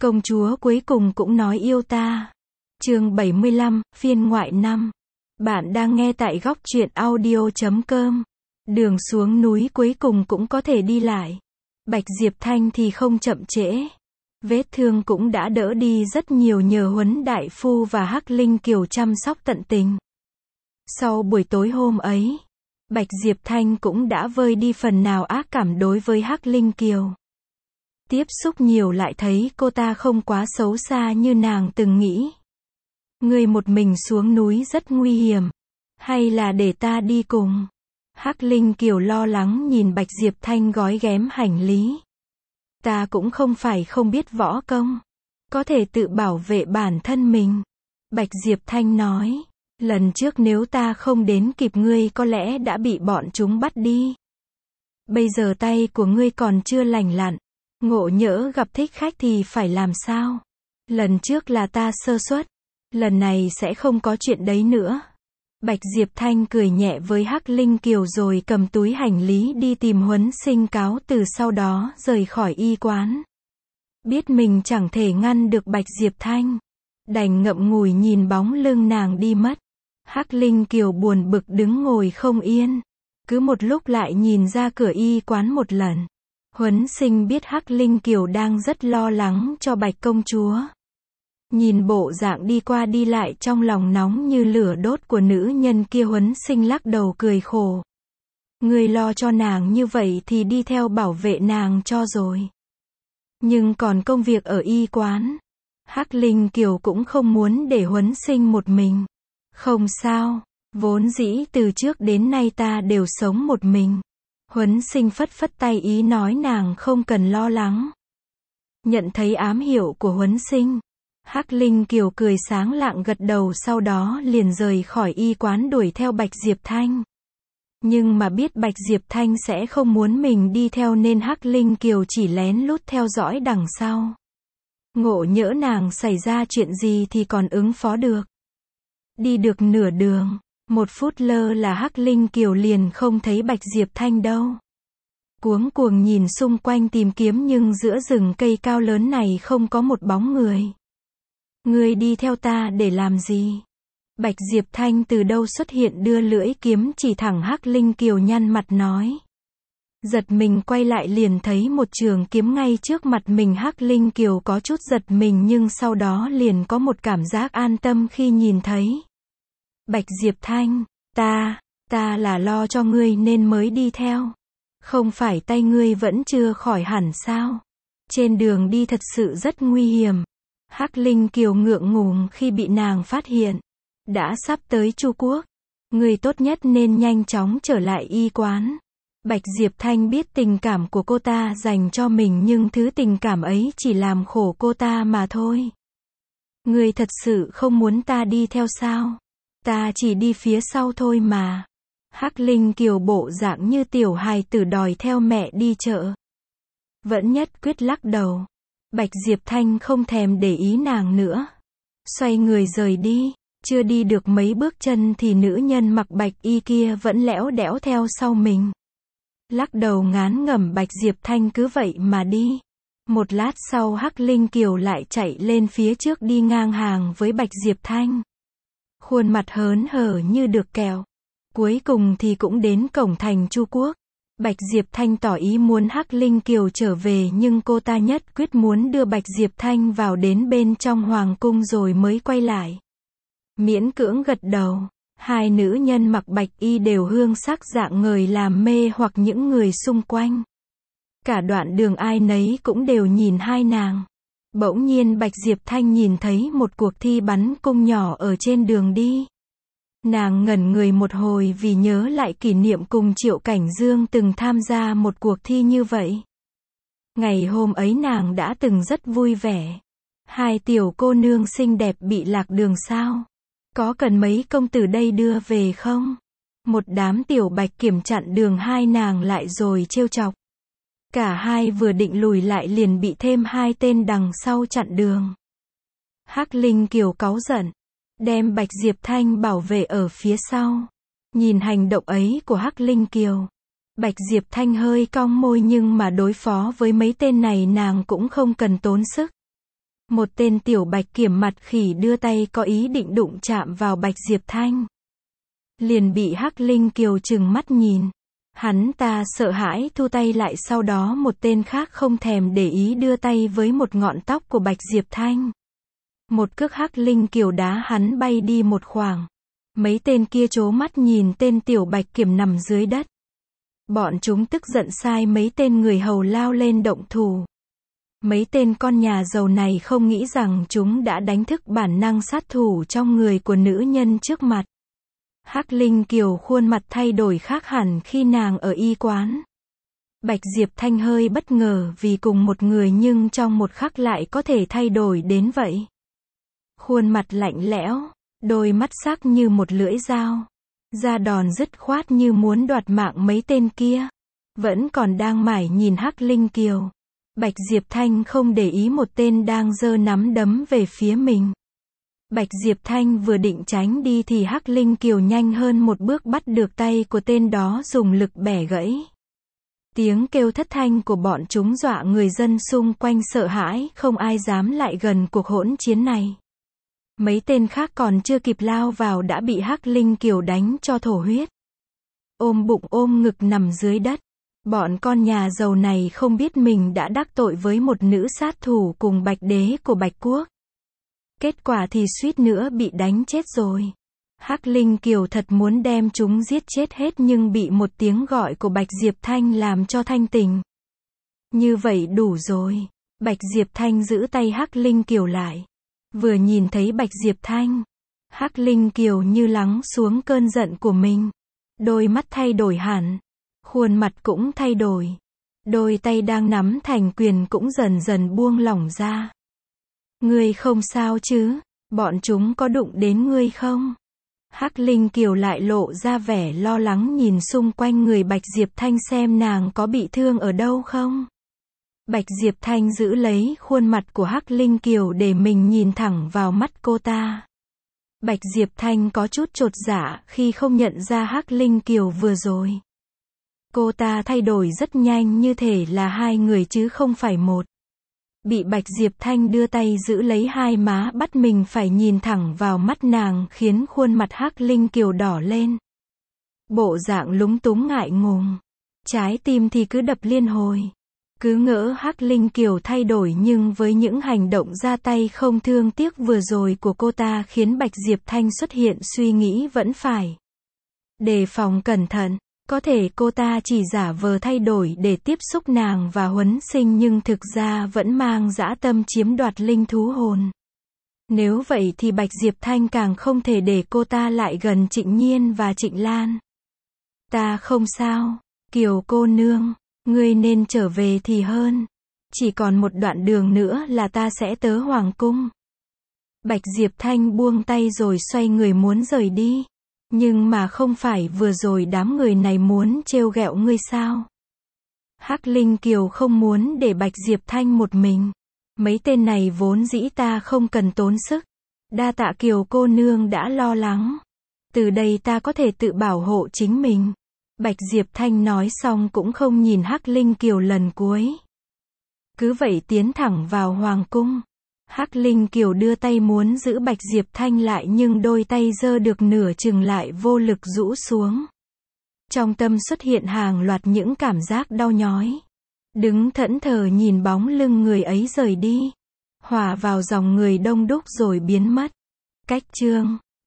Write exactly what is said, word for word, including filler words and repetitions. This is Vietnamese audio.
Công chúa cuối cùng cũng nói yêu ta. Chương bảy mươi lăm, phiên ngoại năm. Bạn đang nghe tại góc truyện audio chấm com. Đường xuống núi cuối cùng cũng có thể đi lại. Bạch Diệp Thanh thì không chậm trễ. Vết thương cũng đã đỡ đi rất nhiều nhờ Huấn đại phu và Hắc Linh Kiều chăm sóc tận tình. Sau buổi tối hôm ấy, Bạch Diệp Thanh cũng đã vơi đi phần nào ác cảm đối với Hắc Linh Kiều. Tiếp xúc nhiều lại thấy cô ta không quá xấu xa như nàng từng nghĩ. Ngươi một mình xuống núi rất nguy hiểm. Hay là để ta đi cùng? Hắc Linh Kiều lo lắng nhìn Bạch Diệp Thanh gói ghém hành lý. Ta cũng không phải không biết võ công. Có thể tự bảo vệ bản thân mình. Bạch Diệp Thanh nói. Lần trước nếu ta không đến kịp ngươi có lẽ đã bị bọn chúng bắt đi. Bây giờ tay của ngươi còn chưa lành lặn. Ngộ nhỡ gặp thích khách thì phải làm sao? Lần trước là ta sơ suất. Lần này sẽ không có chuyện đấy nữa. Bạch Diệp Thanh cười nhẹ với Hắc Linh Kiều rồi cầm túi hành lý đi tìm Huấn Sinh cáo từ, sau đó rời khỏi y quán. Biết mình chẳng thể ngăn được Bạch Diệp Thanh, đành ngậm ngùi nhìn bóng lưng nàng đi mất. Hắc Linh Kiều buồn bực đứng ngồi không yên. Cứ một lúc lại nhìn ra cửa y quán một lần. Huấn Sinh biết Hắc Linh Kiều đang rất lo lắng cho Bạch công chúa. Nhìn bộ dạng đi qua đi lại trong lòng nóng như lửa đốt của nữ nhân kia, Huấn Sinh lắc đầu cười khổ. Người lo cho nàng như vậy thì đi theo bảo vệ nàng cho rồi. Nhưng còn công việc ở y quán. Hắc Linh Kiều cũng không muốn để Huấn Sinh một mình. Không sao, vốn dĩ từ trước đến nay ta đều sống một mình. Huấn Sinh phất phất tay ý nói nàng không cần lo lắng. Nhận thấy ám hiệu của Huấn Sinh, Hắc Linh Kiều cười sáng lạng gật đầu, sau đó liền rời khỏi y quán đuổi theo Bạch Diệp Thanh. Nhưng mà biết Bạch Diệp Thanh sẽ không muốn mình đi theo nên Hắc Linh Kiều chỉ lén lút theo dõi đằng sau. Ngộ nhỡ nàng xảy ra chuyện gì thì còn ứng phó được. Đi được nửa đường, một phút lơ là Hắc Linh Kiều liền không thấy Bạch Diệp Thanh đâu. Cuống cuồng nhìn xung quanh tìm kiếm nhưng giữa rừng cây cao lớn này không có một bóng người. Ngươi đi theo ta để làm gì? Bạch Diệp Thanh từ đâu xuất hiện đưa lưỡi kiếm chỉ thẳng Hắc Linh Kiều, nhăn mặt nói. Giật mình quay lại liền thấy một trường kiếm ngay trước mặt mình. Hắc Linh Kiều có chút giật mình nhưng sau đó liền có một cảm giác an tâm khi nhìn thấy. Bạch Diệp Thanh, ta, ta là lo cho ngươi nên mới đi theo. Không phải tay ngươi vẫn chưa khỏi hẳn sao? Trên đường đi thật sự rất nguy hiểm. Hắc Linh Kiều ngượng ngùng khi bị nàng phát hiện. Đã sắp tới Chu Quốc. Ngươi tốt nhất nên nhanh chóng trở lại y quán. Bạch Diệp Thanh biết tình cảm của cô ta dành cho mình nhưng thứ tình cảm ấy chỉ làm khổ cô ta mà thôi. Ngươi thật sự không muốn ta đi theo sao? Ta chỉ đi phía sau thôi mà. Hắc Linh Kiều bộ dạng như tiểu hài tử đòi theo mẹ đi chợ. Vẫn nhất quyết lắc đầu. Bạch Diệp Thanh không thèm để ý nàng nữa. Xoay người rời đi. Chưa đi được mấy bước chân thì nữ nhân mặc bạch y kia vẫn lẽo đẽo theo sau mình. Lắc đầu ngán ngẩm Bạch Diệp Thanh cứ vậy mà đi. Một lát sau Hắc Linh Kiều lại chạy lên phía trước đi ngang hàng với Bạch Diệp Thanh. Khuôn mặt hớn hở như được kẹo. Cuối cùng thì cũng đến cổng thành Chu Quốc. Bạch Diệp Thanh tỏ ý muốn Hắc Linh Kiều trở về nhưng cô ta nhất quyết muốn đưa Bạch Diệp Thanh vào đến bên trong hoàng cung rồi mới quay lại. Miễn cưỡng gật đầu. Hai nữ nhân mặc bạch y đều hương sắc dạng ngời làm mê hoặc những người xung quanh. Cả đoạn đường ai nấy cũng đều nhìn hai nàng. Bỗng nhiên Bạch Diệp Thanh nhìn thấy một cuộc thi bắn cung nhỏ ở trên đường đi. Nàng ngẩn người một hồi vì nhớ lại kỷ niệm cùng Triệu Cảnh Dương từng tham gia một cuộc thi như vậy. Ngày hôm ấy nàng đã từng rất vui vẻ. Hai tiểu cô nương xinh đẹp bị lạc đường sao? Có cần mấy công tử đây đưa về không? Một đám tiểu bạch kiểm chặn đường hai nàng lại rồi trêu chọc. Cả hai vừa định lùi lại liền bị thêm hai tên đằng sau chặn đường. Hắc Linh Kiều cáu giận, đem Bạch Diệp Thanh bảo vệ ở phía sau. Nhìn hành động ấy của Hắc Linh Kiều, Bạch Diệp Thanh hơi cong môi nhưng mà đối phó với mấy tên này nàng cũng không cần tốn sức. Một tên tiểu bạch kiểm mặt khỉ đưa tay có ý định đụng chạm vào Bạch Diệp Thanh. Liền bị Hắc Linh Kiều trừng mắt nhìn. Hắn ta sợ hãi thu tay lại, sau đó một tên khác không thèm để ý đưa tay với một ngọn tóc của Bạch Diệp Thanh. Một cước Hắc Linh Kiều đá hắn bay đi một khoảng. Mấy tên kia trố mắt nhìn tên tiểu bạch kiểm nằm dưới đất. Bọn chúng tức giận sai mấy tên người hầu lao lên động thủ. Mấy tên con nhà giàu này không nghĩ rằng chúng đã đánh thức bản năng sát thủ trong người của nữ nhân trước mặt. Hắc Linh Kiều khuôn mặt thay đổi khác hẳn khi nàng ở y quán. Bạch Diệp Thanh hơi bất ngờ vì cùng một người nhưng trong một khắc lại có thể thay đổi đến vậy. Khuôn mặt lạnh lẽo, đôi mắt sắc như một lưỡi dao, ra đòn dứt khoát như muốn đoạt mạng mấy tên kia. Vẫn còn đang mải nhìn Hắc Linh Kiều. Bạch Diệp Thanh không để ý một tên đang giơ nắm đấm về phía mình. Bạch Diệp Thanh vừa định tránh đi thì Hắc Linh Kiều nhanh hơn một bước bắt được tay của tên đó dùng lực bẻ gãy. Tiếng kêu thất thanh của bọn chúng dọa người dân xung quanh sợ hãi, không ai dám lại gần cuộc hỗn chiến này. Mấy tên khác còn chưa kịp lao vào đã bị Hắc Linh Kiều đánh cho thổ huyết. Ôm bụng ôm ngực nằm dưới đất. Bọn con nhà giàu này không biết mình đã đắc tội với một nữ sát thủ cùng Bạch Đế của Bạch Quốc. Kết quả thì suýt nữa bị đánh chết rồi. Hắc Linh Kiều thật muốn đem chúng giết chết hết nhưng bị một tiếng gọi của Bạch Diệp Thanh làm cho thanh tỉnh. Như vậy đủ rồi. Bạch Diệp Thanh giữ tay Hắc Linh Kiều lại. Vừa nhìn thấy Bạch Diệp Thanh, Hắc Linh Kiều như lắng xuống cơn giận của mình. Đôi mắt thay đổi hẳn. Khuôn mặt cũng thay đổi. Đôi tay đang nắm thành quyền cũng dần dần buông lỏng ra. Ngươi không sao chứ? Bọn chúng có đụng đến ngươi không? Hắc Linh Kiều lại lộ ra vẻ lo lắng nhìn xung quanh người Bạch Diệp Thanh xem nàng có bị thương ở đâu không. Bạch Diệp Thanh giữ lấy khuôn mặt của Hắc Linh Kiều để mình nhìn thẳng vào mắt cô ta. Bạch Diệp Thanh có chút chột dạ khi không nhận ra Hắc Linh Kiều vừa rồi. Cô ta thay đổi rất nhanh như thể là hai người chứ không phải một. Bị Bạch Diệp Thanh đưa tay giữ lấy hai má bắt mình phải nhìn thẳng vào mắt nàng khiến khuôn mặt Hắc Linh Kiều đỏ lên. Bộ dạng lúng túng ngại ngùng. Trái tim thì cứ đập liên hồi. Cứ ngỡ Hắc Linh Kiều thay đổi nhưng với những hành động ra tay không thương tiếc vừa rồi của cô ta khiến Bạch Diệp Thanh xuất hiện suy nghĩ vẫn phải đề phòng cẩn thận. Có thể cô ta chỉ giả vờ thay đổi để tiếp xúc nàng và Huấn Sinh nhưng thực ra vẫn mang dã tâm chiếm đoạt linh thú hồn. Nếu vậy thì Bạch Diệp Thanh càng không thể để cô ta lại gần Trịnh Nhiên và Trịnh Lan. Ta không sao, Kiều cô nương, ngươi nên trở về thì hơn. Chỉ còn một đoạn đường nữa là ta sẽ tới Hoàng Cung. Bạch Diệp Thanh buông tay rồi xoay người muốn rời đi. Nhưng mà không phải vừa rồi đám người này muốn trêu ghẹo ngươi sao? Hắc Linh Kiều không muốn để Bạch Diệp Thanh một mình. Mấy tên này vốn dĩ ta không cần tốn sức. Đa tạ Kiều cô nương đã lo lắng. Từ đây ta có thể tự bảo hộ chính mình. Bạch Diệp Thanh nói xong cũng không nhìn Hắc Linh Kiều lần cuối. Cứ vậy tiến thẳng vào Hoàng Cung. Hắc Linh Kiều đưa tay muốn giữ Bạch Diệp Thanh lại nhưng đôi tay giơ được nửa chừng lại vô lực rũ xuống. Trong tâm xuất hiện hàng loạt những cảm giác đau nhói. Đứng thẫn thờ nhìn bóng lưng người ấy rời đi. Hòa vào dòng người đông đúc rồi biến mất. Cách chương